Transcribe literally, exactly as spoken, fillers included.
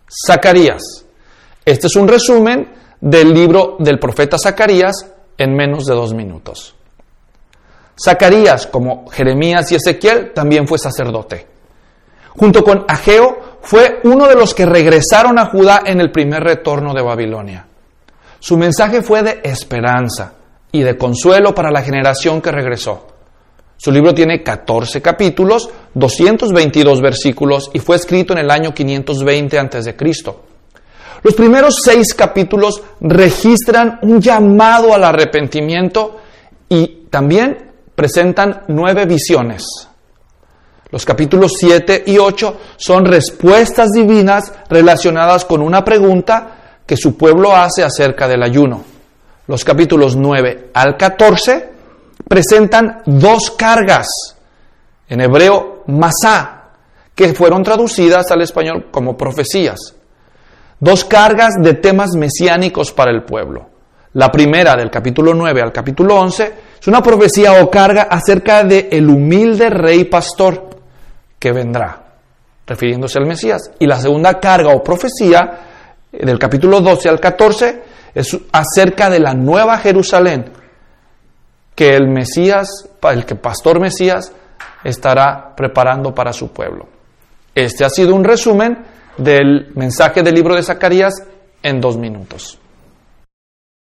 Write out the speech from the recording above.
Zacarías. Este es un resumen del libro del profeta Zacarías en menos de dos minutos. Zacarías, como Jeremías y Ezequiel, también fue sacerdote. Junto con Ageo, fue uno de los que regresaron a Judá en el primer retorno de Babilonia. Su mensaje fue de esperanza y de consuelo para la generación que regresó. Su libro tiene catorce capítulos, doscientos veintidós versículos y fue escrito en el año quinientos veinte antes de Cristo. Los primeros seis capítulos registran un llamado al arrepentimiento y también presentan nueve visiones. Los capítulos siete y ocho son respuestas divinas relacionadas con una pregunta que su pueblo hace acerca del ayuno. Los capítulos nueve al catorce presentan dos cargas, en hebreo masá, que fueron traducidas al español como profecías. Dos cargas de temas mesiánicos para el pueblo. La primera, del capítulo nueve al capítulo once, es una profecía o carga acerca de el humilde rey pastor que vendrá, refiriéndose al Mesías. Y la segunda carga o profecía, del capítulo doce al catorce, es acerca de la nueva Jerusalén, que el Mesías, el que pastor Mesías, estará preparando para su pueblo. Este ha sido un resumen del mensaje del libro de Zacarías en dos minutos.